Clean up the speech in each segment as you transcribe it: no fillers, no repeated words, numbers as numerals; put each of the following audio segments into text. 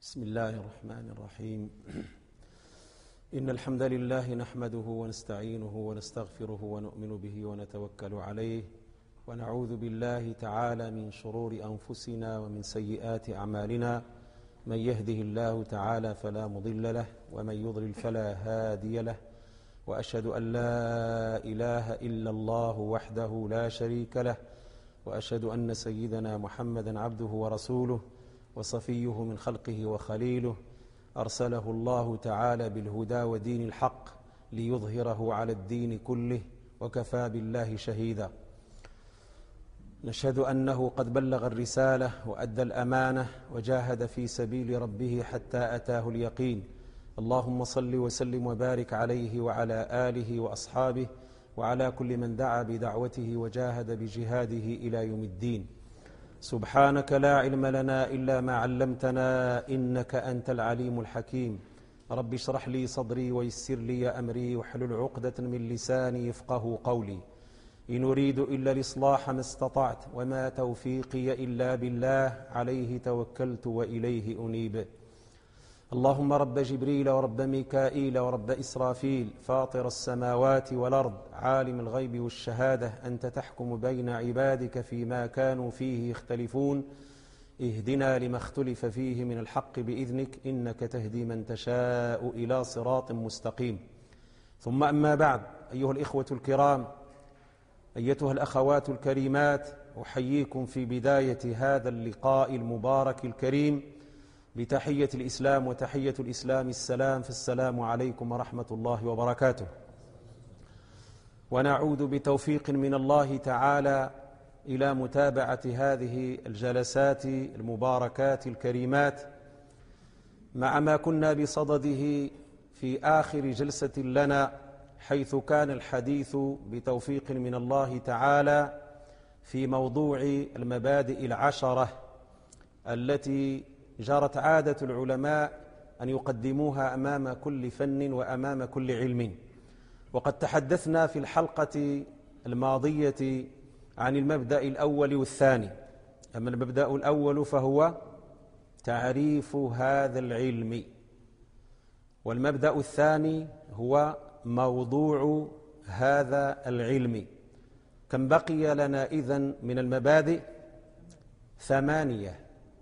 بسم الله الرحمن الرحيم. إن الحمد لله نحمده ونستعينه ونستغفره ونؤمن به ونتوكل عليه ونعوذ بالله تعالى من شرور أنفسنا ومن سيئات أعمالنا. من يهده الله تعالى فلا مضل له ومن يضلل فلا هادي له، وأشهد أن لا إله إلا الله وحده لا شريك له، وأشهد أن سيدنا محمدا عبده ورسوله وصفيه من خلقه وخليله، أرسله الله تعالى بالهدى ودين الحق ليظهره على الدين كله، وكفى بالله شهيدا. نشهد أنه قد بلغ الرسالة وأدى الأمانة وجاهد في سبيل ربه حتى أتاه اليقين. اللهم صل وسلم وبارك عليه وعلى آله وأصحابه وعلى كل من دعا بدعوته وجاهد بجهاده إلى يوم الدين. سبحانك لا علم لنا إلا ما علمتنا إنك أنت العليم الحكيم. رب اشرح لي صدري ويسر لي أمري واحلل عقدة من لساني يفقه قولي. إن أريد إلا الإصلاح ما استطعت وما توفيقي إلا بالله، عليه توكلت وإليه أنيب. اللهم رب جبريل ورب ميكائيل ورب إسرافيل، فاطر السماوات والأرض، عالم الغيب والشهادة، أنت تحكم بين عبادك فيما كانوا فيه يختلفون. اهدنا لما اختلف فيه من الحق بإذنك، إنك تهدي من تشاء إلى صراط مستقيم. ثم أما بعد، أيها الإخوة الكرام، أيتها الأخوات الكريمات، أحييكم في بداية هذا اللقاء المبارك الكريم بتحية الإسلام، وتحية الإسلام السلام، فالسلام عليكم ورحمة الله وبركاته. ونعود بتوفيق من الله تعالى إلى متابعة هذه الجلسات المباركات الكريمات، مع ما كنا بصدده في آخر جلسة لنا، حيث كان الحديث بتوفيق من الله تعالى في موضوع المبادئ العشرة التي جرت عادة العلماء أن يقدموها أمام كل فن وأمام كل علم. وقد تحدثنا في الحلقة الماضية عن المبدأ الأول والثاني. أما المبدأ الأول فهو تعريف هذا العلم، والمبدأ الثاني هو موضوع هذا العلم. كم بقي لنا إذن من المبادئ؟ 8.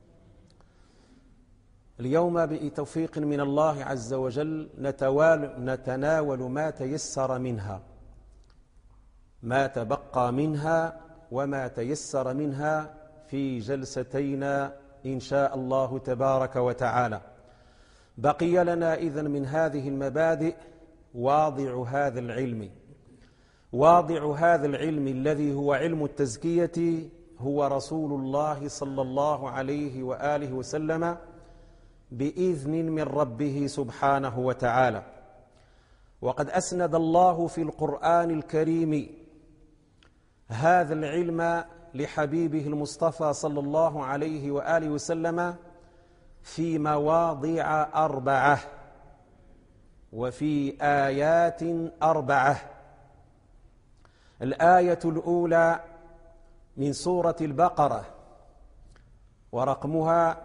اليوم بتوفيق من الله عز وجل نتناول ما تيسر منها، ما تبقى منها وما تيسر منها في جلستينا إن شاء الله تبارك وتعالى. بقي لنا إذن من هذه المبادئ واضع هذا العلم. واضع هذا العلم الذي هو علم التزكية هو رسول الله صلى الله عليه وآله وسلم بإذن من ربه سبحانه وتعالى. وقد أسند الله في القرآن الكريم هذا العلم لحبيبه المصطفى صلى الله عليه وآله وسلم في مواضع 4 وفي آيات 4. الآية الأولى من سورة البقرة، ورقمها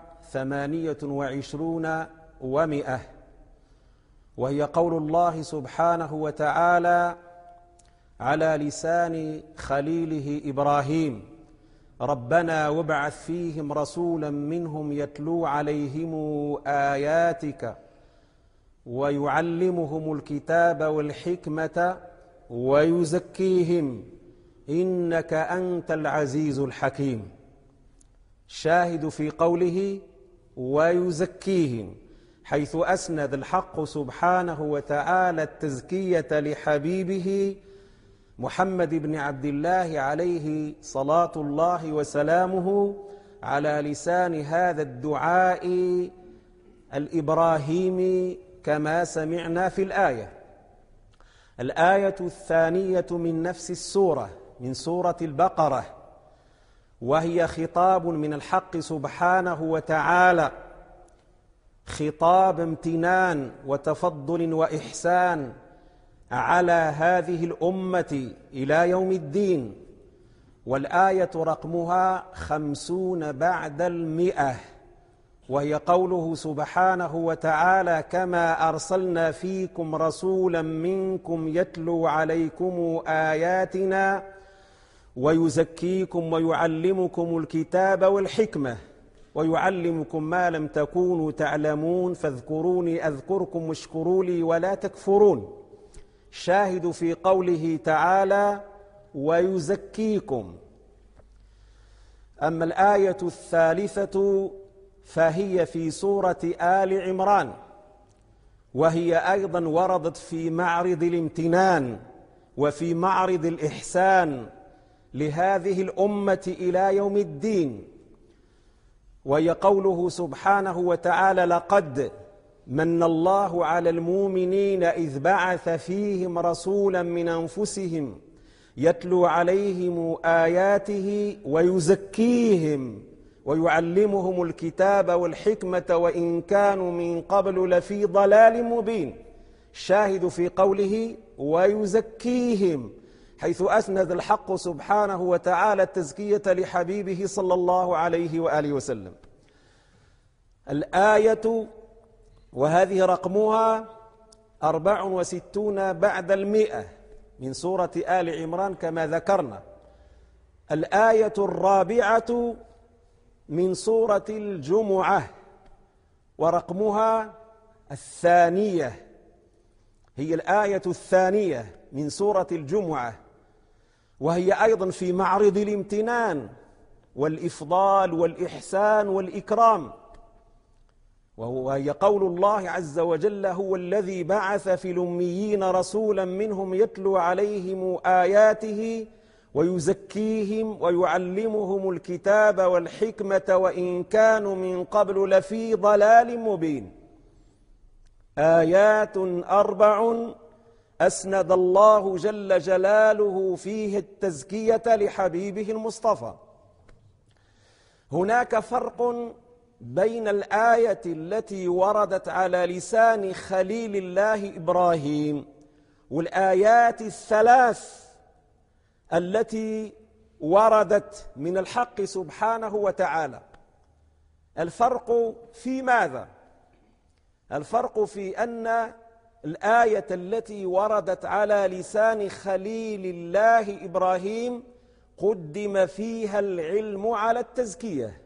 28 و100، وهي قول الله سبحانه وتعالى على لسان خليله إبراهيم: ربنا وابعث فيهم رسولا منهم يتلو عليهم آياتك ويعلمهم الكتاب والحكمة ويزكيهم إنك أنت العزيز الحكيم. شاهد في قوله ويزكيهم، حيث أسند الحق سبحانه وتعالى التزكية لحبيبه محمد بن عبد الله عليه صلاة الله وسلامه على لسان هذا الدعاء الإبراهيمي كما سمعنا في الآية. الآية الثانية من نفس السورة، من سورة البقرة، وهي خطاب من الحق سبحانه وتعالى، خطاب امتنان وتفضل وإحسان على هذه الأمة إلى يوم الدين. والآية رقمها 50 بعد 100، وهي قوله سبحانه وتعالى: كما أرسلنا فيكم رسولا منكم يتلو عليكم آياتنا ويزكيكم ويعلمكم الكتاب والحكمة ويعلمكم ما لم تكونوا تعلمون فاذكروني أذكركم واشكروا لي ولا تكفرون. شاهد في قوله تعالى: ويزكيكم. أما الآية الثالثة فهي في سورة آل عمران، وهي أيضا وردت في معرض الامتنان وفي معرض الإحسان لهذه الأمة إلى يوم الدين، وهي قوله سبحانه وتعالى: لقد من الله على المؤمنين إذ بعث فيهم رسولا من أنفسهم يتلو عليهم آياته ويزكيهم ويعلمهم الكتاب والحكمة وإن كانوا من قبل لفي ضلال مبين. الشاهد في قوله ويزكيهم، حيث أسند الحق سبحانه وتعالى التزكية لحبيبه صلى الله عليه وآله وسلم. الآية وهذه رقمها 64 بعد 100 من سورة آل عمران كما ذكرنا. الآية الرابعة من سورة الجمعة ورقمها 2، هي الآية 2 من سورة الجمعة، وهي أيضا في معرض الامتنان والإفضال والإحسان والإكرام، وهي قول الله عز وجل: هو الذي بعث في الأميين رسولا منهم يتلو عليهم آياته ويزكيهم ويعلمهم الكتاب والحكمة وإن كانوا من قبل لفي ضلال مبين. آيات 4 أسند الله جل جلاله فيه التزكية لحبيبه المصطفى. هناك فرق بين الآية التي وردت على لسان خليل الله إبراهيم والآيات الثلاث التي وردت من الحق سبحانه وتعالى. الفرق في ماذا؟ الفرق في أن الآية التي وردت على لسان خليل الله إبراهيم قدم فيها العلم على التزكية.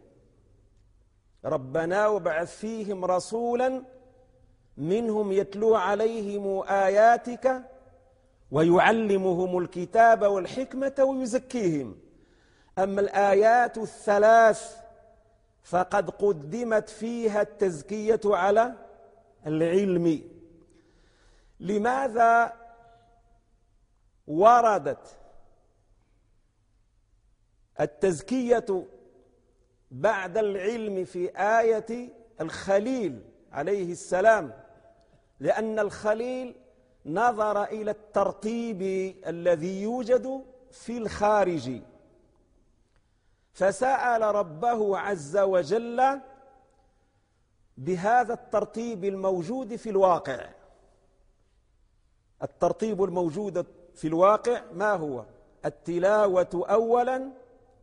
ربنا وابعث فيهم رسولا منهم يتلو عليهم آياتك ويعلمهم الكتاب والحكمة ويزكيهم. أما الآيات الثلاث فقد قدمت فيها التزكية على العلم. لماذا وردت التزكية بعد العلم في آية الخليل عليه السلام؟ لأن الخليل نظر إلى الترتيب الذي يوجد في الخارج، فسأل ربه عز وجل بهذا الترتيب الموجود في الواقع. الترتيب الموجود في الواقع ما هو؟ التلاوة أولا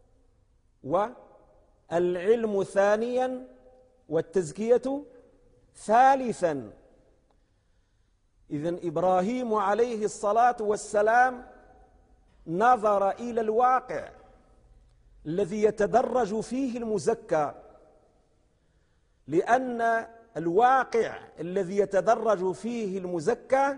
والعلم ثانيا والتزكية ثالثا. إذن إبراهيم عليه الصلاة والسلام نظر إلى الواقع الذي يتدرج فيه المزكى، لأن الواقع الذي يتدرج فيه المزكى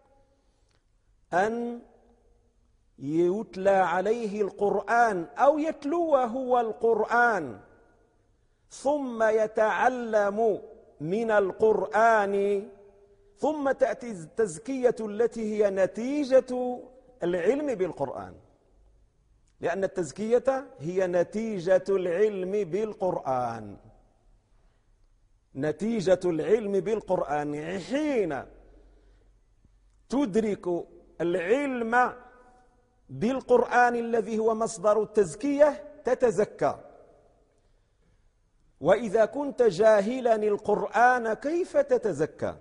أن يتلى عليه القرآن أو يتلو هو القرآن ثم يتعلم من القرآن، ثم تأتي التزكية التي هي نتيجة العلم بالقرآن، لأن التزكية هي نتيجة العلم بالقرآن. نتيجة العلم بالقرآن حين تدرك العلم بالقرآن الذي هو مصدر التزكية تتزكى. وإذا كنت جاهلا القرآن كيف تتزكى؟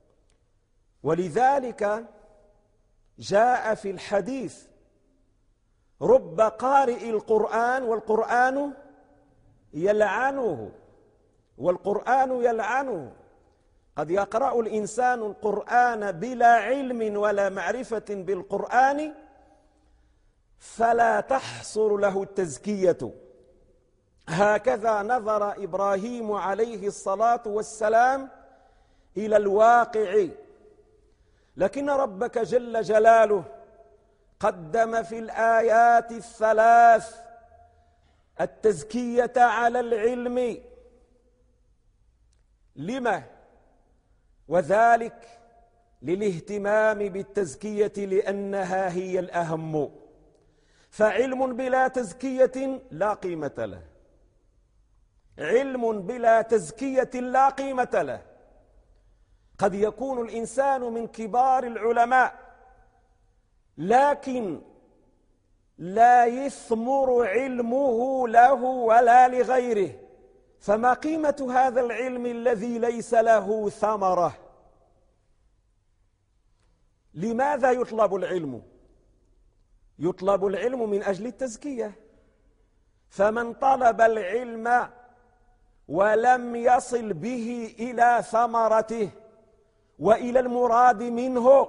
ولذلك جاء في الحديث: رب قارئ القرآن والقرآن يلعنه. والقرآن يلعنه. قد يقرأ الإنسان القرآن بلا علم ولا معرفة بالقرآن فلا تحصل له التزكية. هكذا نظر إبراهيم عليه الصلاة والسلام إلى الواقع، لكن ربك جل جلاله قدم في الآيات الثلاث التزكية على العلم. لما؟ وذلك للاهتمام بالتزكية لأنها هي الأهم. فعلم بلا تزكية لا قيمة له، علم بلا تزكية لا قيمة له. قد يكون الإنسان من كبار العلماء لكن لا يثمر علمه له ولا لغيره، فما قيمة هذا العلم الذي ليس له ثمرة؟ لماذا يطلب العلم؟ يطلب العلم من أجل التزكية. فمن طلب العلم ولم يصل به إلى ثمرته وإلى المراد منه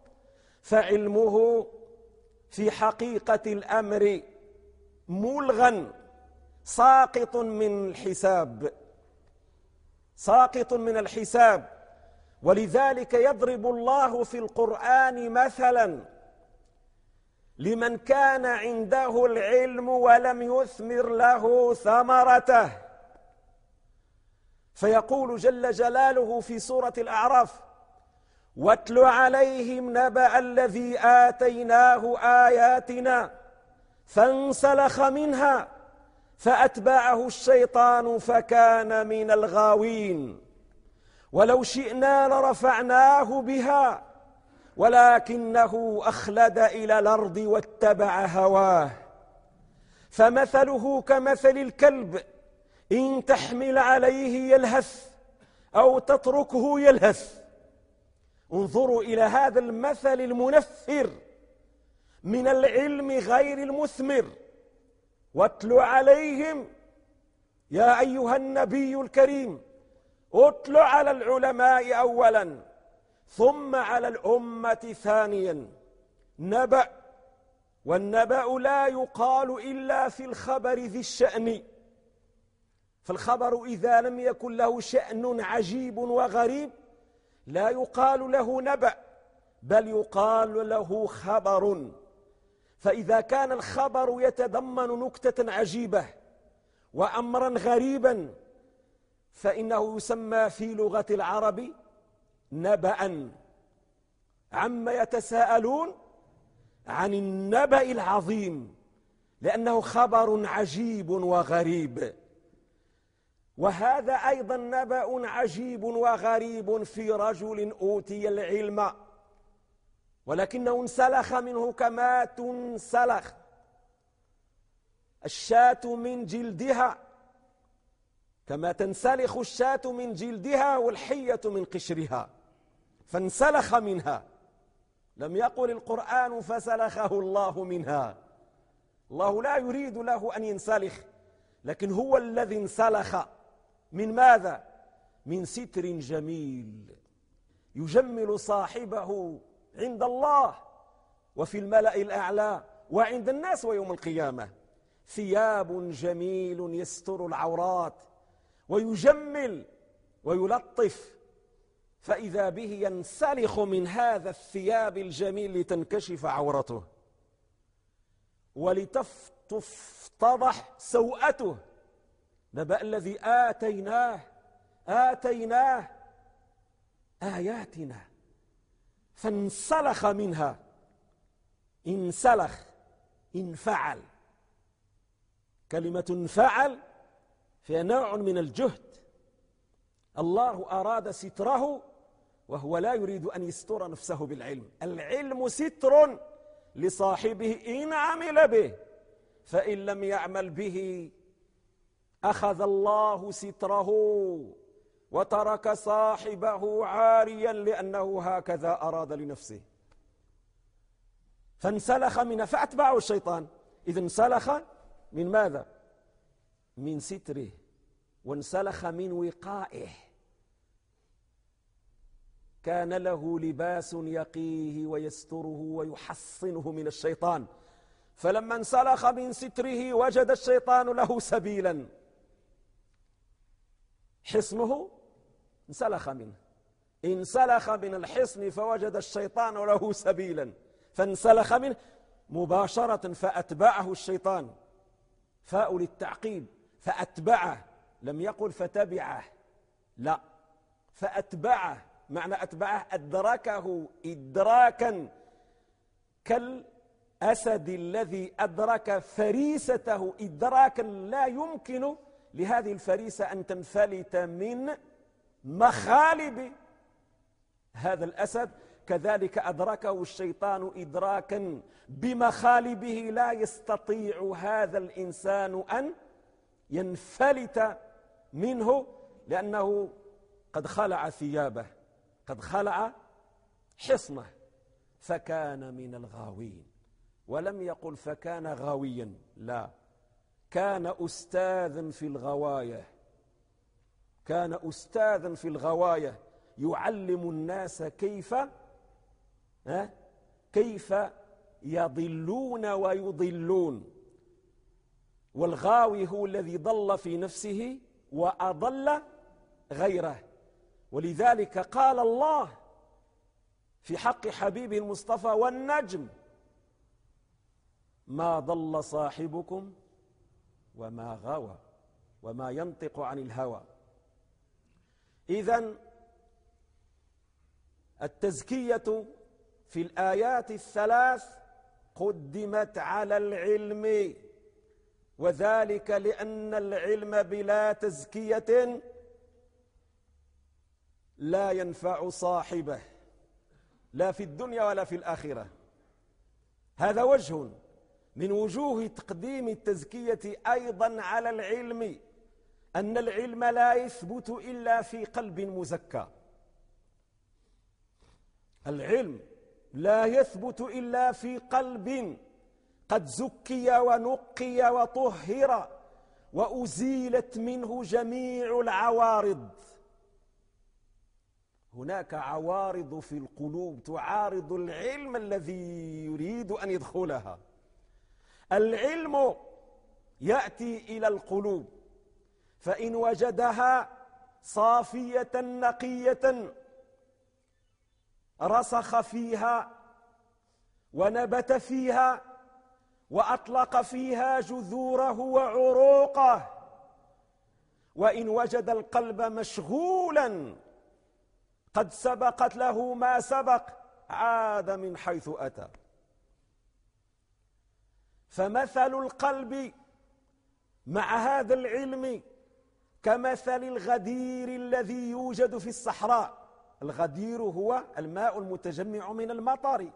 فعلمه في حقيقة الأمر ملغى، ساقط من الحساب، ساقط من الحساب. ولذلك يضرب الله في القرآن مثلا لمن كان عنده العلم ولم يثمر له ثمرته، فيقول جل جلاله في سورة الأعراف: واتل عليهم نبأ الذي آتيناه آياتنا فانسلخ منها فأتبعه الشيطان فكان من الغاوين ولو شئنا لرفعناه بها ولكنه أخلد إلى الأرض واتبع هواه فمثله كمثل الكلب إن تحمل عليه يلهث أو تتركه يلهث. انظروا إلى هذا المثل المنفر من العلم غير المثمر. واتل عليهم يا أيها النبي الكريم، اتل على العلماء أولا ثم على الأمة ثانيا. نبأ، والنبأ لا يقال إلا في الخبر ذي الشأن، فالخبر إذا لم يكن له شأن عجيب وغريب لا يقال له نبأ بل يقال له خبر. فإذا كان الخبر يتضمن نكتة عجيبة وأمرا غريبا فإنه يسمى في لغة العرب نبأ. عما يتساءلون؟ عن النبأ العظيم، لأنه خبر عجيب وغريب. وهذا أيضا نبأ عجيب وغريب في رجل أوتي العلم ولكنه انسلخ منه كما تنسلخ الشاة من جلدها، كما تنسلخ الشاة من جلدها والحية من قشرها، فانسلخ منها. لم يقل القرآن فسلخه الله منها، الله لا يريد له أن ينسلخ، لكن هو الذي انسلخ. من ماذا؟ من ستر جميل يجمل صاحبه عند الله وفي الملأ الأعلى وعند الناس ويوم القيامة. ثياب جميل يستر العورات ويجمل ويلطف، فإذا به ينسلخ من هذا الثياب الجميل لتنكشف عورته ولتفتضح سوءته. نبأ الذي آتيناه آياتنا فانسلخ منها. انسلخ، انفعل. كلمة انفعل فيها نوع من الجهد. الله أراد ستره وهو لا يريد أن يستر نفسه بالعلم. العلم ستر لصاحبه إن عمل به، فإن لم يعمل به أخذ الله ستره وترك صاحبه عاريا لأنه هكذا أراد لنفسه. فانسلخ منها فأتبعه الشيطان. إذن انسلخ من ماذا؟ من ستره، وانسلخ من وقائه، كان له لباس يقيه ويستره ويحصنه من الشيطان، فلما انسلخ من ستره وجد الشيطان له سبيلا، حصنه انسلخ منه، انسلخ من الحصن فوجد الشيطان له سبيلا فانسلخ منه مباشرة، فأتبعه الشيطان، فاء للتعقيب، فأتبعه، لم يقل فتبعه، لا، فأتبعه، معنى أتبعه أدركه إدراكا كالأسد الذي أدرك فريسته إدراكا لا يمكن لهذه الفريسة أن تنفلت من مخالب هذا الأسد، كذلك أدركه الشيطان إدراكا بمخالبه لا يستطيع هذا الإنسان أن ينفلت منه، لأنه قد خلع ثيابه، قد خلع حصنه، فكان من الغاوين. ولم يقل فكان غاويا، لا، كان أستاذا في الغواية، كان أستاذا في الغواية، يعلم الناس كيف يضلون ويضلون. والغاوي هو الذي ضل في نفسه وأضل غيره. ولذلك قال الله في حق حبيبه المصطفى: والنجم ما ضل صاحبكم وما غوى وما ينطق عن الهوى. إذن التزكية في الآيات الثلاث قدمت على العلم، وذلك لأن العلم بلا تزكية لا ينفع صاحبه، لا في الدنيا ولا في الآخرة. هذا وجه من وجوه تقديم التزكية أيضا على العلم، أن العلم لا يثبت إلا في قلب مزكى. العلم لا يثبت إلا في قلب قد زكي ونقي وطهر وأزيلت منه جميع العوارض. هناك عوارض في القلوب تعارض العلم الذي يريد أن يدخلها. العلم يأتي إلى القلوب، فإن وجدها صافية نقية رسخ فيها ونبت فيها وأطلق فيها جذوره وعروقه. وإن وجد القلب مشغولا قد سبقت له ما سبق عاد من حيث أتى. فمثل القلب مع هذا العلم كمثل الغدير الذي يوجد في الصحراء. الغدير هو الماء المتجمع من المطر.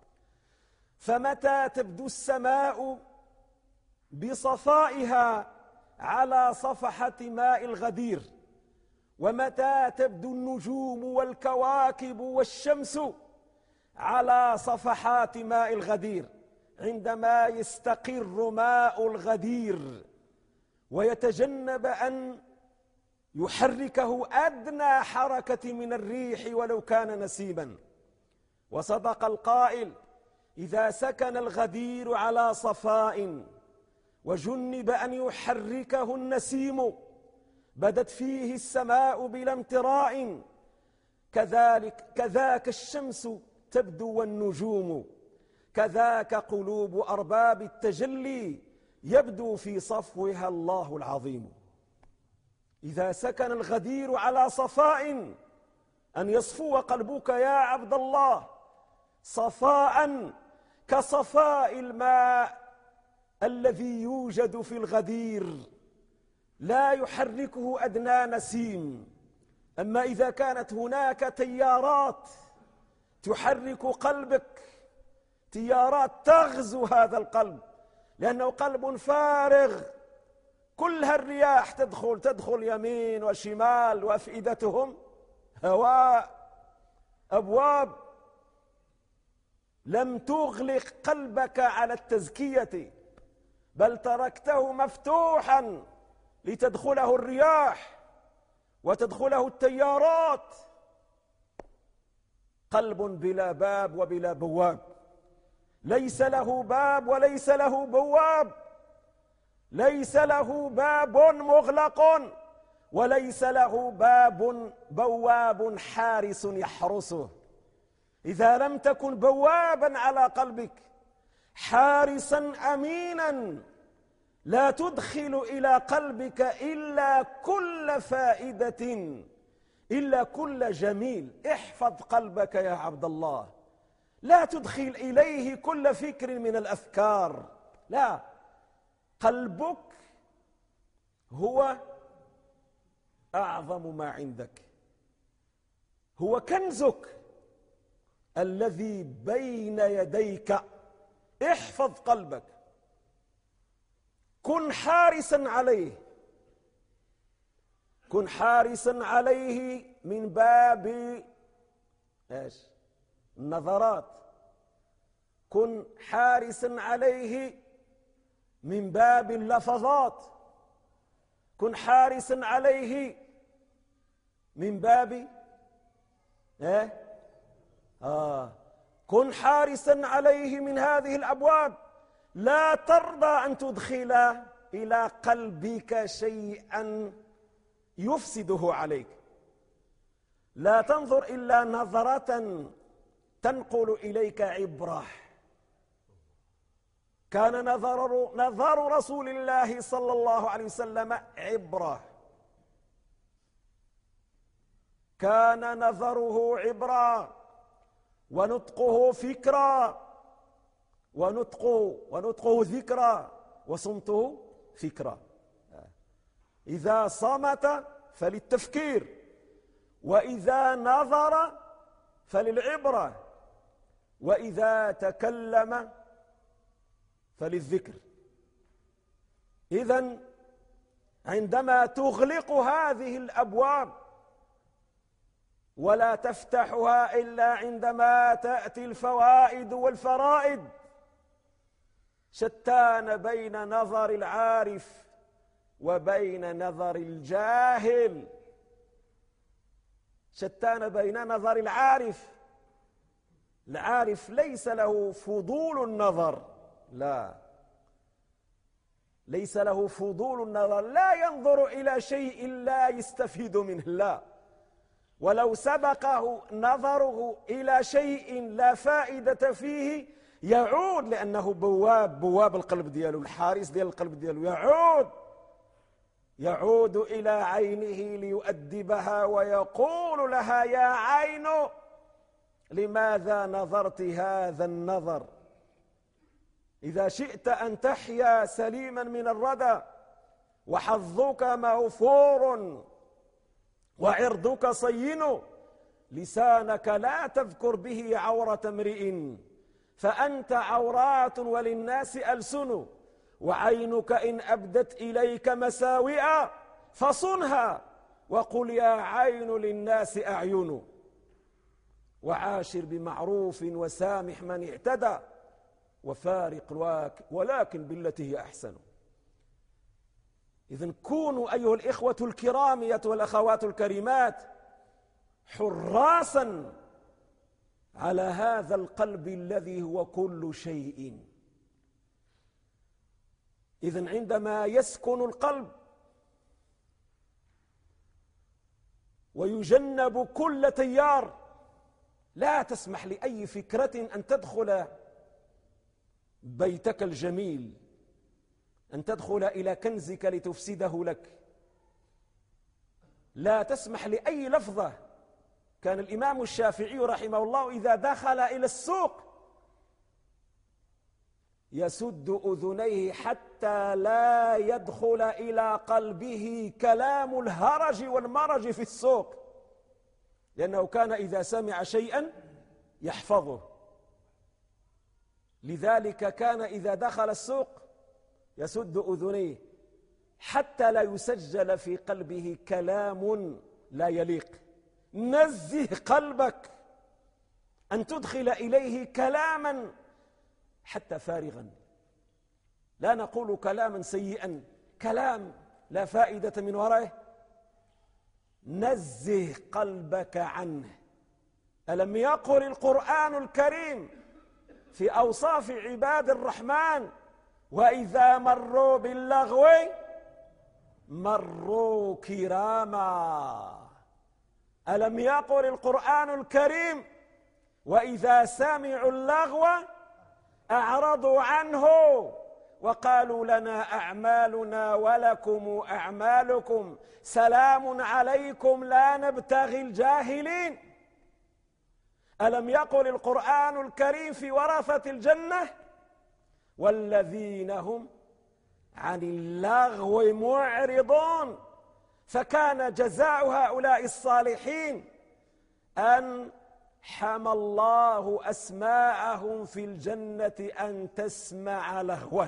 فمتى تبدو السماء بصفائها على صفحة ماء الغدير، ومتى تبدو النجوم والكواكب والشمس على صفحات ماء الغدير، عندما يستقر ماء الغدير ويتجنب أن يحركه أدنى حركة من الريح ولو كان نسيما. وصدق القائل: إذا سكن الغدير على صفاء وجنب أن يحركه النسيم بدت فيه السماء بلا امتراء، كذاك الشمس تبدو والنجوم، كذاك قلوب أرباب التجلي يبدو في صفوها الله العظيم. إذا سكن الغدير على صفاء، أن يصفو قلبك يا عبد الله صفاء كصفاء الماء الذي يوجد في الغدير لا يحركه أدنى نسيم. أما إذا كانت هناك تيارات تحرك قلبك، تيارات تغزو هذا القلب، لأنه قلب فارغ، كلها الرياح تدخل يمين وشمال، وأفئدتهم هواء، أبواب. لم تغلق قلبك على التزكية، بل تركته مفتوحا لتدخله الرياح وتدخله التيارات. قلب بلا باب وبلا بواب، ليس له باب وليس له بواب، ليس له باب مغلق وليس له بواب حارس يحرسه. إذا لم تكن بوابا على قلبك، حارسا أمينا، لا تدخل إلى قلبك إلا كل فائدة، إلا كل جميل. احفظ قلبك يا عبد الله، لا تدخل إليه كل فكر من الأفكار، لا، قلبك هو أعظم ما عندك، هو كنزك الذي بين يديك. احفظ قلبك، كن حارسا عليه، كن حارسا عليه من باب ايش؟ النظرات، كن حارسا عليه من باب اللفظات، كن حارسا عليه من باب كن حارسا عليه من هذه الأبواب. لا ترضى أن تدخل إلى قلبك شيئا يفسده عليك. لا تنظر إلا نظرة تنقل إليك عبرة. كان نظر رسول الله صلى الله عليه وسلم عبرة، كان نظره عبرة، ونطقه فكرة، ونطقه ذكرى، وصمته فكرة. إذا صمت فللتفكير، وإذا نظر فللعبرة، وإذا تكلم فللذكر. إذن عندما تغلق هذه الأبواب ولا تفتحها إلا عندما تأتي الفوائد والفرائد، شتان بين نظر العارف وبين نظر الجاهل، شتان بين نظر العارف. العارف ليس له فضول النظر، لا، ليس له فضول النظر، لا ينظر إلى شيء لا يستفيد منه، لا، ولو سبقه نظره إلى شيء لا فائدة فيه يعود، لأنه بواب القلب دياله، الحارس ديال القلب دياله، يعود إلى عينه ليؤدبها ويقول لها: يا عين لماذا نظرت هذا النظر؟ إذا شئت أن تحيا سليما من الردى وحظك موفور وعرضك صين، لسانك لا تذكر به عورة امرئ، فأنت عورات وللناس ألسن، وعينك إن أبدت إليك مساوئا فصنها، وقل يا عين للناس أعين، وعاشر بمعروف وسامح من اعتدى، وفارق ولكن بالتي هي أحسن. إذن كونوا أيها الإخوة الكرام والأخوات الكريمات حراسا على هذا القلب الذي هو كل شيء. إذن عندما يسكن القلب ويجنب كل تيار، لا تسمح لأي فكرة أن تدخل بيتك الجميل، أن تدخل إلى كنزك لتفسده لك. لا تسمح لأي لفظة. كان الإمام الشافعي رحمه الله إذا دخل إلى السوق يسد أذنيه حتى لا يدخل إلى قلبه كلام الهرج والمرج في السوق، لأنه كان إذا سمع شيئا يحفظه. لذلك كان إذا دخل السوق يسد أذنيه حتى لا يسجل في قلبه كلام لا يليق. نزه قلبك أن تدخل إليه كلاما حتى فارغا، لا نقول كلاما سيئا، كلام لا فائدة من ورائه. نزه قلبك عنه. ألم يقل القرآن الكريم في أوصاف عباد الرحمن: وإذا مروا باللغو مروا كراما؟ ألم يقل القرآن الكريم: وإذا سمعوا اللغو أعرضوا عنه وقالوا لنا أعمالنا ولكم أعمالكم سلام عليكم لا نبتغي الجاهلين؟ ألم يقل القرآن الكريم في ورثة الجنة: والذين هم عن اللغو معرضون؟ فكان جزاء هؤلاء الصالحين أن حمى الله أسماءهم في الجنة أن تسمع لغوا،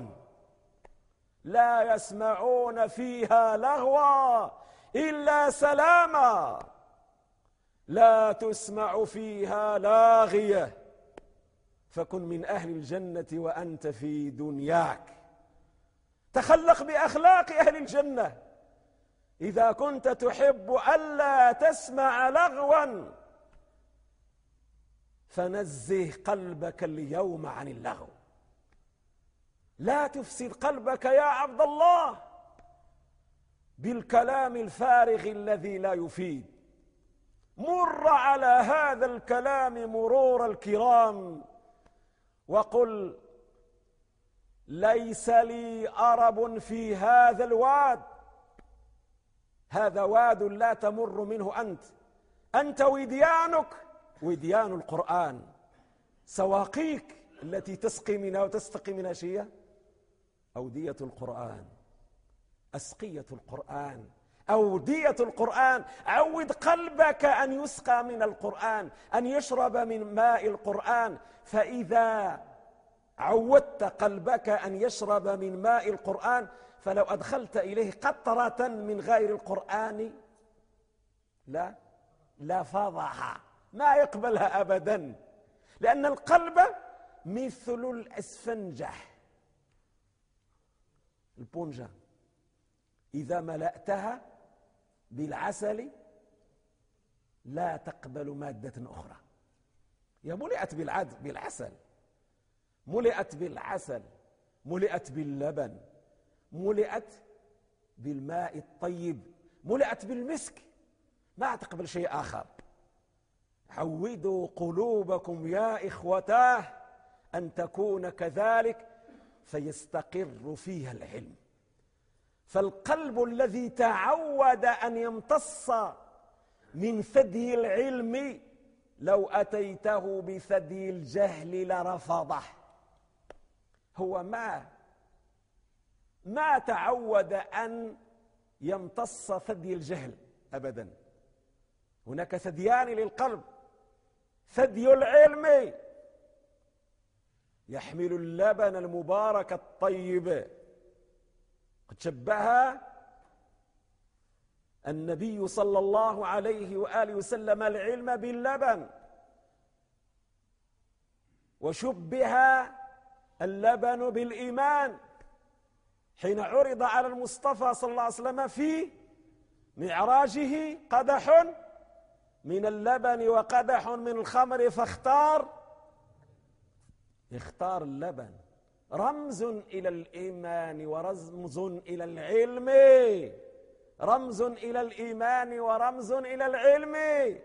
لا يسمعون فيها لغوا إلا سلاما، لا تسمع فيها لاغية. فكن من أهل الجنة وأنت في دنياك. تخلق بأخلاق أهل الجنة. إذا كنت تحب ألا تسمع لغوا فنزه قلبك اليوم عن اللغو. لا تفسد قلبك يا عبد الله بالكلام الفارغ الذي لا يفيد. مر على هذا الكلام مرور الكرام وقل: ليس لي أرب في هذا الواد. هذا واد لا تمر منه أنت وديانك وديان القرآن. سواقيك التي تسقي منها وتستقي منها شيء أودية القرآن، أسقية القرآن، أودية القرآن. عود قلبك أن يسقى من القرآن، أن يشرب من ماء القرآن. فإذا عودت قلبك أن يشرب من ماء القرآن فلو أدخلت إليه قطرة من غير القرآن لا فضحها، ما يقبلها أبدا. لأن القلب مثل الأسفنجة، البونجة، إذا ملأتها بالعسل لا تقبل مادة أخرى. هي ملئت بالعسل، ملئت بالعسل، ملئت باللبن، ملئت بالماء الطيب، ملئت بالمسك، ما تقبل شيء آخر. عودوا قلوبكم يا إخوتاه أن تكون كذلك فيستقر فيها العلم. فالقلب الذي تعود أن يمتص من ثدي العلم لو أتيته بثدي الجهل لرفضه. هو ما تعود أن يمتص ثدي الجهل أبدا. هناك ثديان للقلب: ثدي العلم يحمل اللبن المبارك الطيب. قد شبه النبي صلى الله عليه وآله وسلم العلم باللبن، وشبه اللبن بالإيمان حين عرض على المصطفى صلى الله عليه وسلم في معراجه قدح من اللبن وقدح من الخمر فاختار اللبن، رمز إلى الإيمان ورمز إلى العلم، رمز إلى الإيمان ورمز إلى العلم.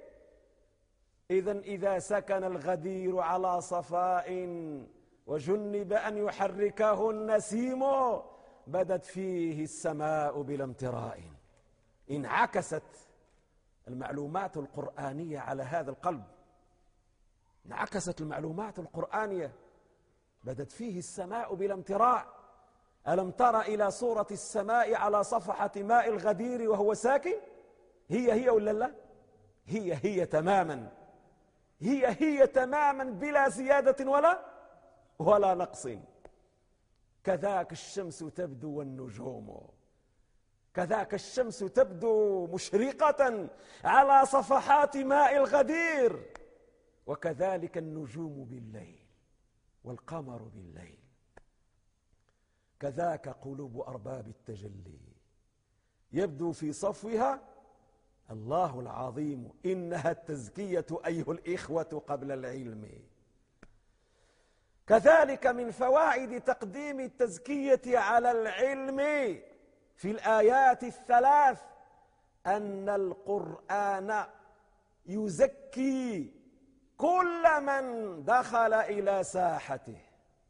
إذن إذا سكن الغدير على صفاء وجنب أن يحركه النسيم بدت فيه السماء بلا امتراء. انعكست المعلومات القرآنية على هذا القلب، انعكست المعلومات القرآنية، بدت فيه السماء بلا امتراء. ألم تر إلى صورة السماء على صفحة ماء الغدير وهو ساكن؟ هي ولا لا؟ هي تماما، هي تماما بلا زيادة ولا نقص. كذاك الشمس تبدو والنجوم، كذاك الشمس تبدو مشرقة على صفحات ماء الغدير، وكذلك النجوم بالليل والقمر بالليل. كذاك قلوب أرباب التجلي يبدو في صفوها الله العظيم إنها التزكية أيها الإخوة قبل العلم. كذلك من فوائد تقديم التزكية على العلم في الآيات الثلاث أن القرآن يزكي كل من دخل إلى ساحته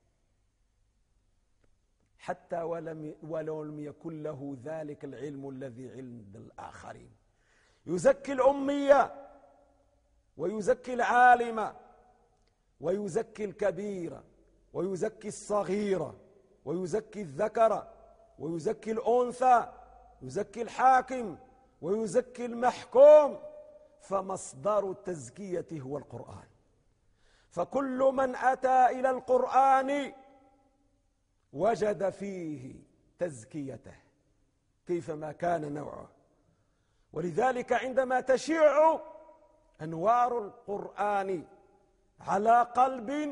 حتى ولو لم يكن له ذلك العلم الذي عند الآخرين. يزكي الأمية ويزكي العالم ويزكي الكبير ويزكي الصغير ويزكي الذكر ويزكي الأنثى، يزكي الحاكم ويزكي المحكوم، فمصدر التزكية هو القرآن. فكل من أتى إلى القرآن وجد فيه تزكيته كيفما كان نوعه. ولذلك عندما تشع أنوار القرآن على قلب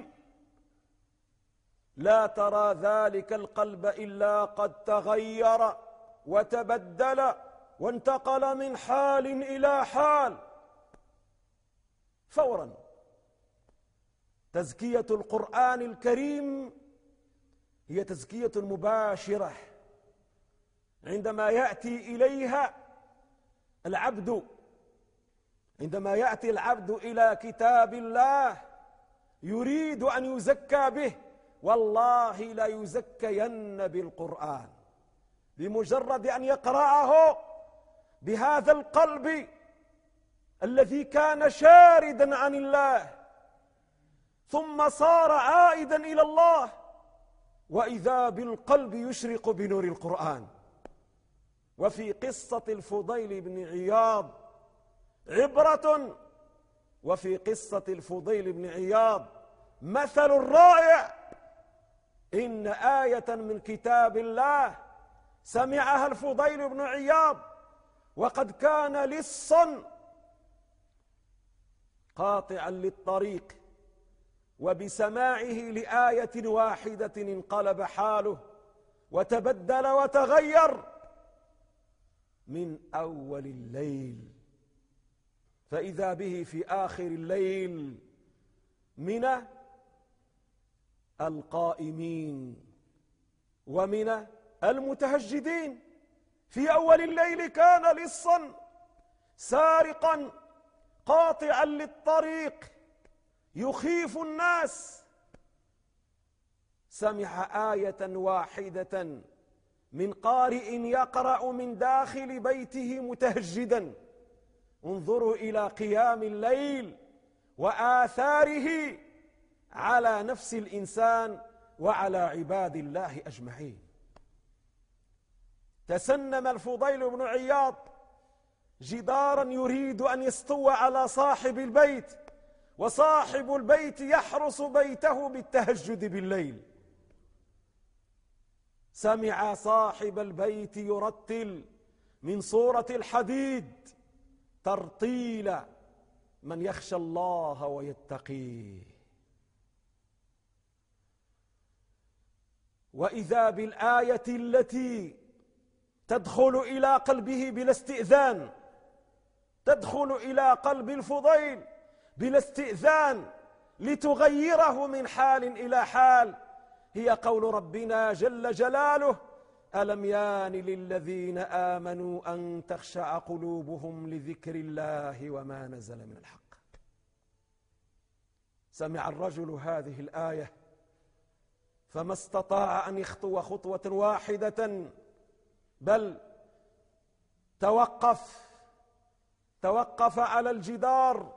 لا ترى ذلك القلب إلا قد تغير وتبدل وانتقل من حال إلى حال فورا. تزكية القرآن الكريم هي تزكية مباشرة عندما يأتي إليها العبد، عندما يأتي العبد إلى كتاب الله يريد أن يزكى به، والله لا يزكين بالقرآن بمجرد أن يقرأه بهذا القلب الذي كان شاردا عن الله ثم صار عائدا إلى الله، وإذا بالقلب يشرق بنور القرآن. وفي قصة الفضيل بن عياض عبرة، وفي قصة الفضيل بن عياض مثل رائع. إن آية من كتاب الله سمعها الفضيل بن عياض وقد كان لصا قاطعا للطريق، وبسماعه لآية واحدة انقلب حاله وتبدل وتغير من أول الليل، فإذا به في آخر الليل من القائمين ومن المتهجدين. في أول الليل كان لصا سارقا قاطعا للطريق يخيف الناس، سمع آية واحدة من قارئ يقرأ من داخل بيته متهجدا. انظروا إلى قيام الليل وآثاره على نفس الإنسان وعلى عباد الله أجمعين. تسنم الفضيل بن عياض جدارا يريد أن يستوى على صاحب البيت، وصاحب البيت يحرس بيته بالتهجد بالليل. سمع صاحب البيت يرتل من سورة الحديد ترتيل من يخشى الله ويتقيه، وإذا بالآية التي تدخل إلى قلبه بلا استئذان، تدخل إلى قلب الفضيل بلا استئذان لتغيره من حال إلى حال، هي قول ربنا جل جلاله: ألم يان للذين آمنوا أن تخشع قلوبهم لذكر الله وما نزل من الحق. سمع الرجل هذه الآية فما استطاع أن يخطو خطوة واحدة، بل توقف على الجدار.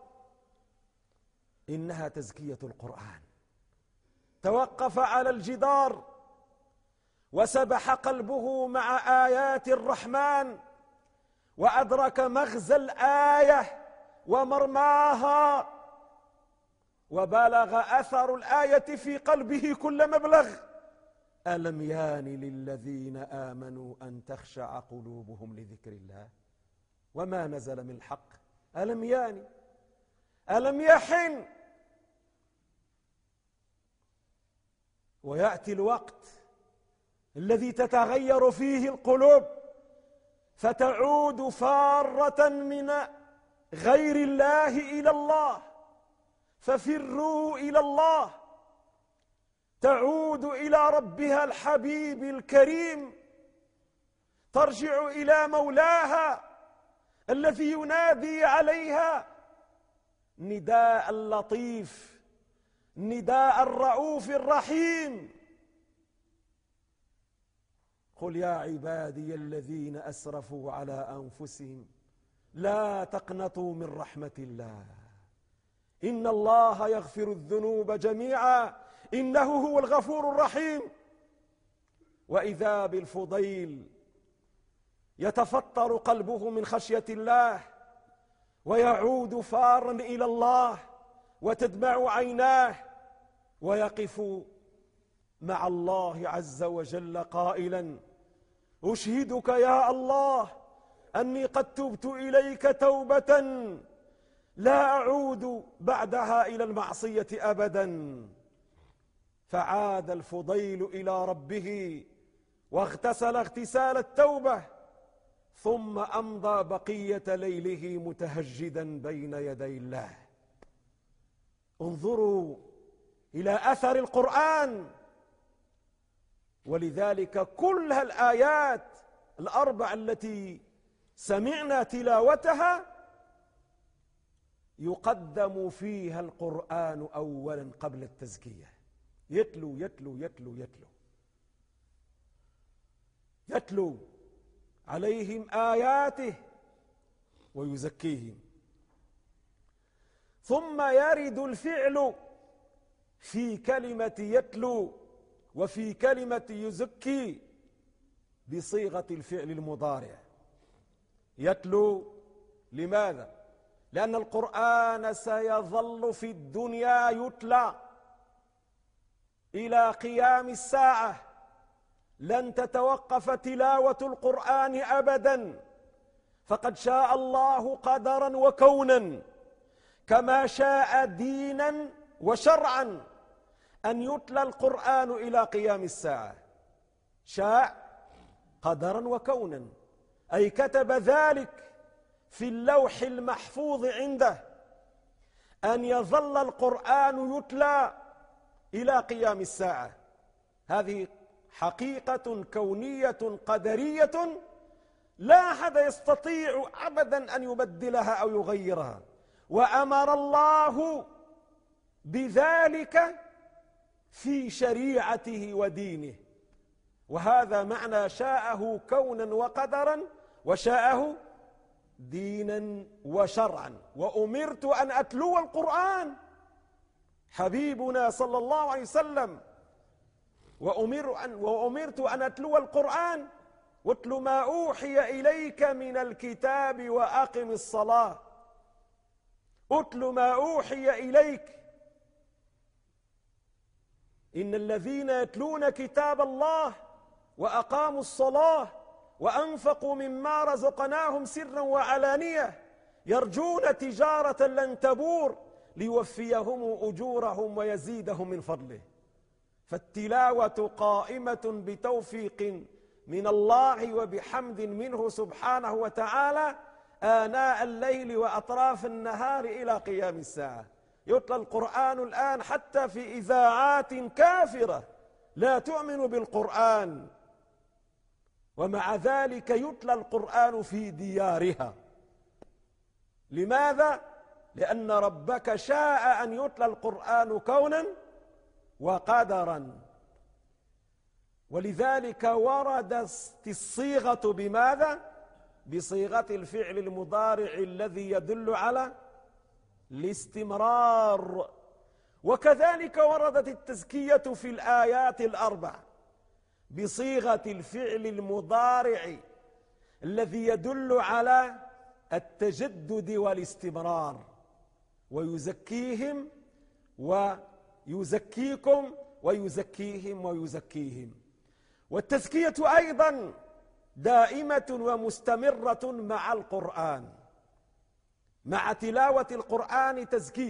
إنها تزكية القرآن. توقف على الجدار وسبح قلبه مع آيات الرحمن، وأدرك مغزى الآية ومرماها، وبلغ أثر الآية في قلبه كل مبلغ. ألم يان للذين آمنوا أن تخشع قلوبهم لذكر الله وما نزل من الحق. ألم يان، ألم يحن. ويأتي الوقت الذي تتغير فيه القلوب، فتعود فارة من غير الله إلى الله، ففروا إلى الله. تعود إلى ربها الحبيب الكريم، ترجع إلى مولاها الذي ينادي عليها نداء اللطيف، نداء الرؤوف الرحيم: قل يا عبادي الذين أسرفوا على أنفسهم لا تقنطوا من رحمة الله إن الله يغفر الذنوب جميعا إنه هو الغفور الرحيم. وإذا بالفضيل يتفطر قلبه من خشية الله ويعود فارا إلى الله وتدمع عيناه، ويقف مع الله عز وجل قائلا: أشهدك يا الله أني قد تبت إليك توبة لا أعود بعدها إلى المعصية أبدا. فعاد الفضيل إلى ربه واغتسل اغتسال التوبة، ثم أمضى بقية ليله متهجدا بين يدي الله. انظروا إلى أثر القرآن. ولذلك كل الآيات الأربع التي سمعنا تلاوتها يقدم فيها القرآن أولا قبل التزكية. يتلو يتلو يتلو يتلو يتلو عليهم آياته ويزكيهم، ثم يرد الفعل في كلمة يتلو وفي كلمة يزكي بصيغة الفعل المضارع. يتلو لماذا؟ لأن القرآن سيظل في الدنيا يتلى إلى قيام الساعة، لن تتوقف تلاوة القرآن أبدا، فقد شاء الله قدرا وكونا كما شاء دينا وشرعا أن يتلى القرآن إلى قيام الساعة. شاء قدرا وكونا، أي كتب ذلك في اللوح المحفوظ عنده أن يظل القرآن يتلى إلى قيام الساعة. هذه حقيقة كونية قدرية لا أحد يستطيع أبدا أن يبدلها أو يغيرها، وأمر الله بذلك في شريعته ودينه. وهذا معنى شاءه كونا وقدرا وشاءه دينا وشرعا. وأمرت أن أتلو القرآن، حبيبنا صلى الله عليه وسلم: وأمرت أن أتلو القرآن واتل ما أوحي إليك من الكتاب وأقم الصلاة. أتل ما أوحي إليك. إن الذين يتلون كتاب الله وأقاموا الصلاة وأنفقوا مما رزقناهم سرا وعلانية يرجون تجارة لن تبور ليوفيهم أجورهم ويزيدهم من فضله. فالتلاوة قائمة بتوفيق من الله وبحمد منه سبحانه وتعالى آناء الليل وأطراف النهار إلى قيام الساعة. يتلى القرآن الآن حتى في إذاعات كافرة لا تؤمن بالقرآن، ومع ذلك يتلى القرآن في ديارها. لماذا؟ لأن ربك شاء أن يتلى القرآن كونا وقدرا. ولذلك وردت الصيغة بماذا؟ بصيغة الفعل المضارع الذي يدل على الاستمرار. وكذلك وردت التزكية في الآيات الأربع بصيغة الفعل المضارع الذي يدل على التجدد والاستمرار. ويزكيهم ويزكيكم ويزكيهم ويزكيهم. والتزكية أيضا دائمة ومستمرة مع القرآن. مع تلاوة القرآن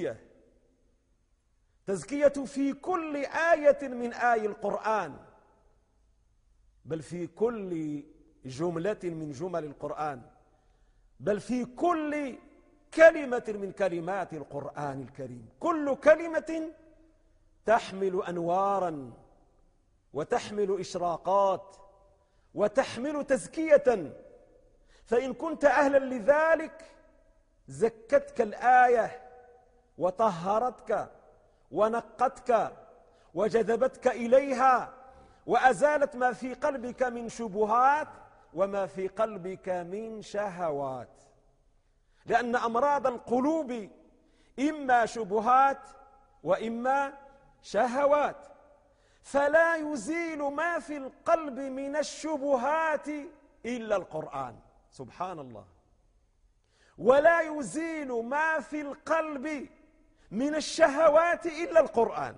تزكية في كل آية من آي القرآن، بل في كل جملة من جمل القرآن، بل في كل كلمة من كلمات القرآن الكريم. كل كلمة تحمل أنوارا وتحمل إشراقات وتحمل تزكية، فإن كنت أهلا لذلك زكتك الآية وطهرتك ونقتك وجذبتك إليها وأزالت ما في قلبك من شبهات وما في قلبك من شهوات، لأن أمراض القلوب إما شبهات وإما شهوات، فلا يزيل ما في القلب من الشبهات إلا القرآن، سبحان الله، ولا يزيل ما في القلب من الشهوات إلا القرآن.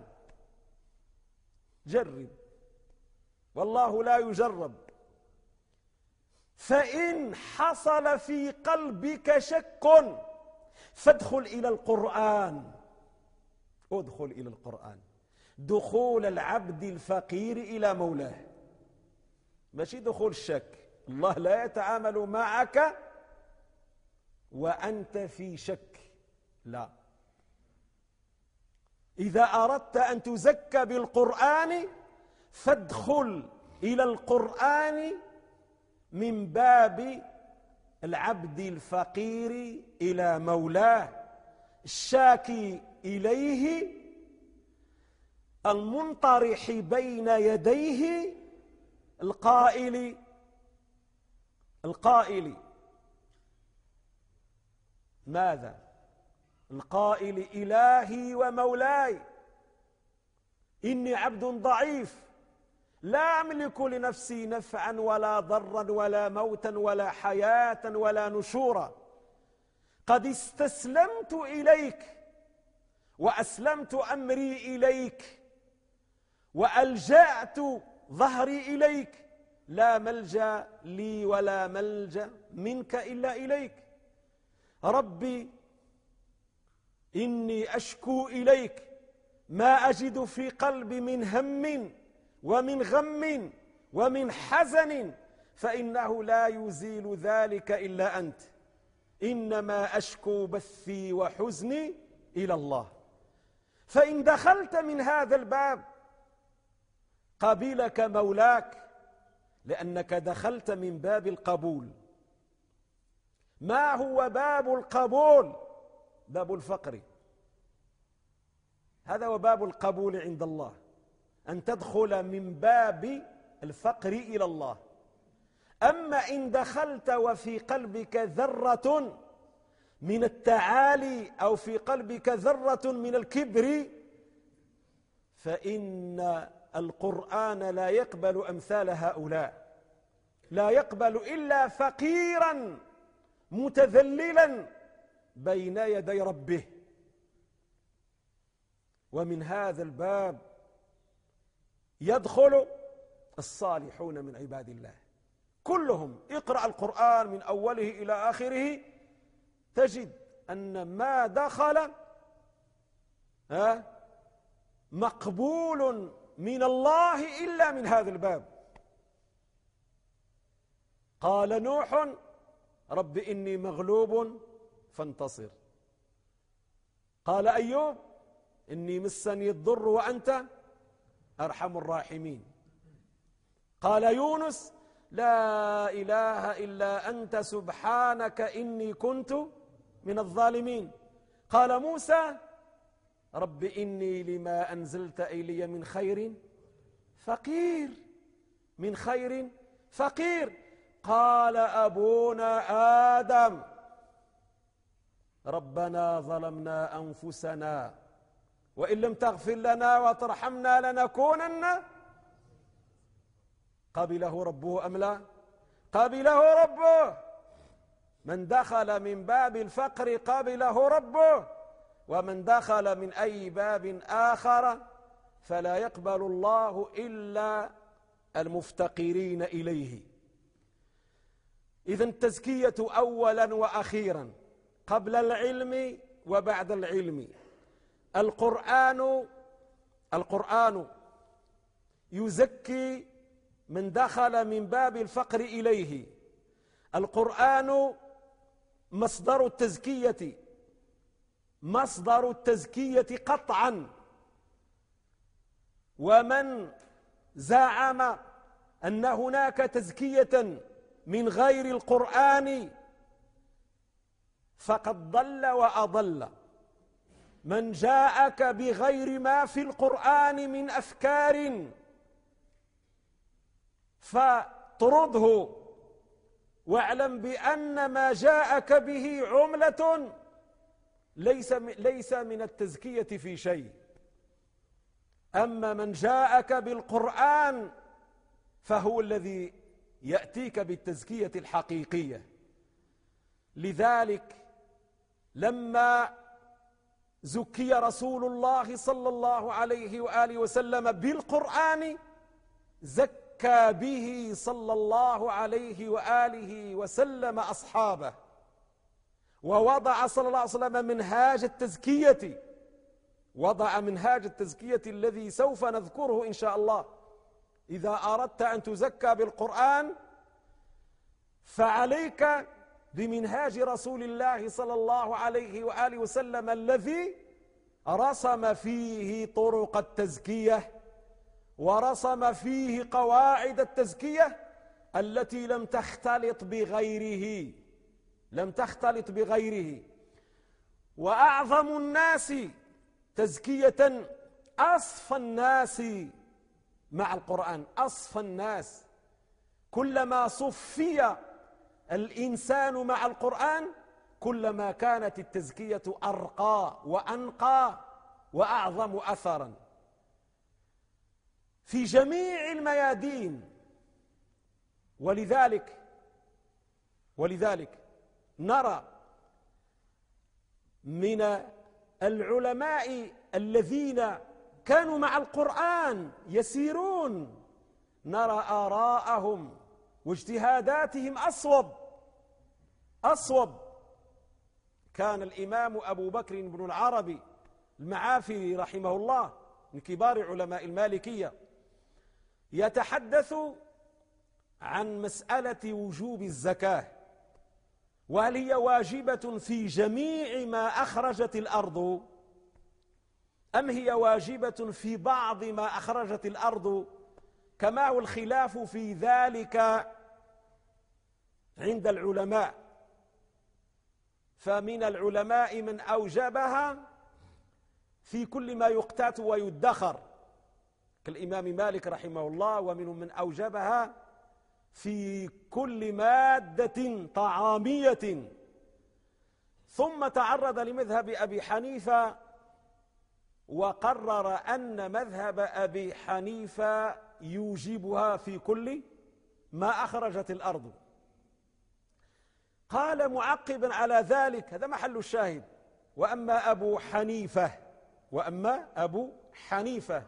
جرب، والله لا يجرب. فإن حصل في قلبك شك فادخل إلى القرآن، ادخل إلى القرآن دخول العبد الفقير إلى مولاه، ماشي دخول الشك. الله لا يتعامل معك وأنت في شك، لا. إذا أردت أن تزكى بالقرآن فادخل إلى القرآن من باب العبد الفقير إلى مولاه، الشاكي إليه، المنطرح بين يديه، القائل ماذا؟ القائل إلهي ومولاي، إني عبد ضعيف لا أملك لنفسي نفعا ولا ضرا ولا موتا ولا حياة ولا نشورا، قد استسلمت إليك وأسلمت أمري إليك وألجأت ظهري إليك، لا ملجأ لي ولا ملجأ منك إلا إليك. ربي إني أشكو إليك ما أجد في قلبي من هم ومن غم ومن حزن، فإنه لا يزيل ذلك إلا أنت، إنما أشكو بثي وحزني إلى الله. فإن دخلت من هذا الباب قبلك مولاك، لأنك دخلت من باب القبول. ما هو باب القبول؟ باب الفقر، هذا هو باب القبول عند الله، أن تدخل من باب الفقر إلى الله. أما إن دخلت وفي قلبك ذرة من التعالي أو في قلبك ذرة من الكبر، فإن القرآن لا يقبل أمثال هؤلاء، لا يقبل إلا فقيرا متذللا بين يدي ربه. ومن هذا الباب يدخل الصالحون من عباد الله كلهم. اقرأ القرآن من أوله إلى آخره تجد أن ما دخل مقبول من الله إلا من هذا الباب. قال نوح رب إني مغلوب فانتصر. قال أيوب إني مسني الضر وأنت أرحم الراحمين. قال يونس لا إله إلا أنت سبحانك إني كنت من الظالمين. قال موسى رب إني لما أنزلت إلي من خير فقير، من خير فقير. قال أبونا آدم ربنا ظلمنا أنفسنا وإن لم تغفر لنا وترحمنا لنكونن. قبله ربه أم لا؟ قبله ربه. من دخل من باب الفقر قبله ربه، ومن دخل من أي باب آخر فلا يقبل الله إلا المفتقرين إليه. إذن التزكية أولا وأخيرا قبل العلم وبعد العلم. القرآن يزكي من دخل من باب الفقر إليه. القرآن مصدر التزكية قطعا. ومن زعم أن هناك تزكية من غير القرآن فقد ضل وأضل. من جاءك بغير ما في القرآن من أفكار فاطرده، واعلم بأن ما جاءك به عملة ليس من التزكية في شيء. أما من جاءك بالقرآن فهو الذي يأتيك بالتزكية الحقيقية. لذلك لما زكي رسول الله صلى الله عليه وآله وسلم بالقرآن زكى به صلى الله عليه وآله وسلم أصحابه، ووضع صلى الله عليه وسلم منهاج التزكية، وضع منهاج التزكية الذي سوف نذكره إن شاء الله. إذا أردت أن تزكى بالقرآن فعليك بمنهاج رسول الله صلى الله عليه وآله وسلم الذي رسم فيه طرق التزكية ورسم فيه قواعد التزكية التي لم تختلط بغيره. وأعظم الناس تزكية أصفى الناس مع القرآن. أصفى الناس، كلما صفي الإنسان مع القرآن كلما كانت التزكية أرقى وأنقى وأعظم أثرا في جميع الميادين. ولذلك نرى من العلماء الذين كانوا مع القرآن يسيرون، نرى آراءهم واجتهاداتهم أصوب. كان الإمام أبو بكر بن العربي المعافري رحمه الله من كبار علماء المالكية يتحدث عن مسألة وجوب الزكاة، وهل هي واجبة في جميع ما أخرجت الأرض أم هي واجبة في بعض ما أخرجت الأرض، كما هو الخلاف في ذلك عند العلماء. فمن العلماء من أوجبها في كل ما يقتات ويدخر كالإمام مالك رحمه الله، ومنهم من أوجبها في كل مادة طعامية. ثم تعرض لمذهب أبي حنيفة وقرر أن مذهب أبي حنيفة يوجبها في كل ما أخرجت الأرض. قال معقبا على ذلك، هذا محل الشاهد: وأما أبو حنيفة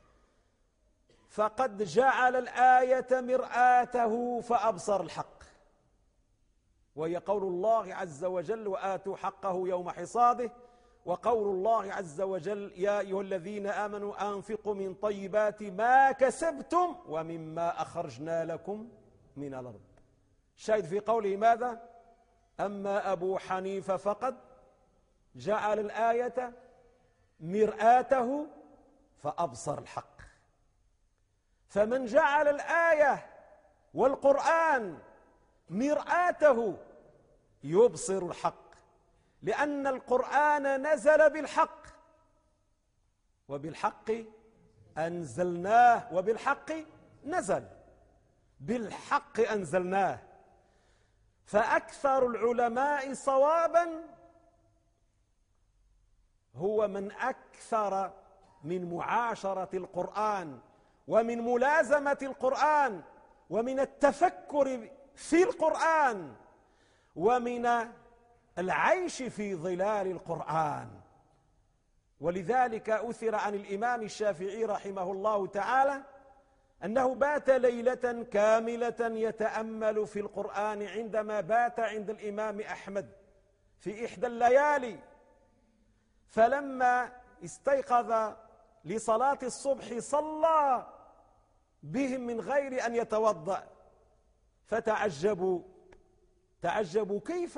فقد جعل الآية مرآته فأبصر الحق، وهي قول الله عز وجل: وآتوا حقه يوم حصاده، وقول الله عز وجل: يا أيها الذين آمنوا أنفقوا من طيبات ما كسبتم ومما أخرجنا لكم من الأرض. الشاهد في قوله ماذا؟ أما أبو حنيفة فقد جعل الآية مرآته فأبصر الحق. فمن جعل الآية والقرآن مرآته يبصر الحق، لأن القرآن نزل بالحق، وبالحق أنزلناه، وبالحق نزل، بالحق أنزلناه. فأكثر العلماء صوابا هو من أكثر من معاشرة القرآن ومن ملازمة القرآن ومن التفكر في القرآن ومن العيش في ظلال القرآن. ولذلك أثر عن الإمام الشافعي رحمه الله تعالى أنه بات ليلة كاملة يتأمل في القرآن عندما بات عند الإمام أحمد في إحدى الليالي، فلما استيقظ لصلاة الصبح صلى بهم من غير أن يتوضأ، فتعجبوا كيف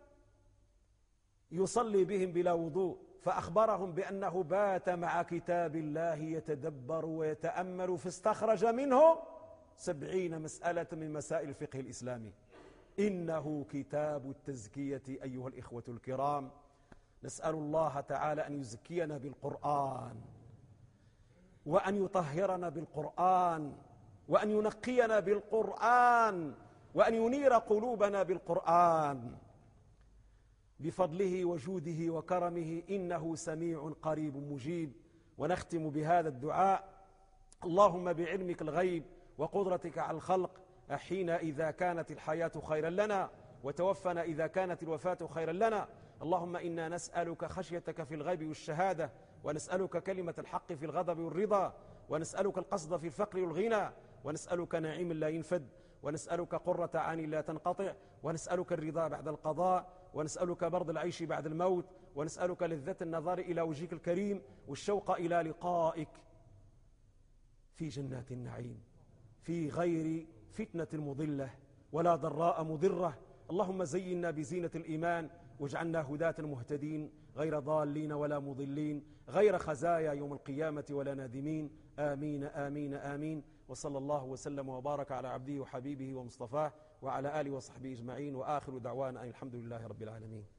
يصلي بهم بلا وضوء، فأخبرهم بأنه بات مع كتاب الله يتدبر ويتأمل، فاستخرج منه 70 مسألة من مسائل الفقه الإسلامي. إنه كتاب التزكية أيها الإخوة الكرام. نسأل الله تعالى أن يزكينا بالقرآن، وأن يطهرنا بالقرآن، وأن ينقينا بالقرآن، وأن ينير قلوبنا بالقرآن بفضله وجوده وكرمه، إنه سميع قريب مجيب. ونختم بهذا الدعاء: اللهم بعلمك الغيب وقدرتك على الخلق، أحينا إذا كانت الحياة خيرا لنا، وتوفنا إذا كانت الوفاة خيرا لنا. اللهم إنا نسألك خشيتك في الغيب والشهادة، ونسألك كلمة الحق في الغضب والرضا، ونسألك القصد في الفقر والغنى، ونسألك نعيم لا ينفد، ونسألك قرة عين لا تنقطع، ونسألك الرضا بعد القضاء، ونسألك برد العيش بعد الموت، ونسألك لذة النظر إلى وجهك الكريم والشوق إلى لقائك في جنات النعيم، في غير فتنة مضلة ولا ضراء مضرة. اللهم زينا بزينة الإيمان، واجعلنا هداة مهتدين، غير ضالين ولا مضلين، غير خزايا يوم القيامة ولا نادمين. آمين آمين آمين. وصلى الله وسلم وبارك على عبده وحبيبه ومصطفاه وعلى آله وصحبه أجمعين، وآخر دعوانا أن الحمد لله رب العالمين.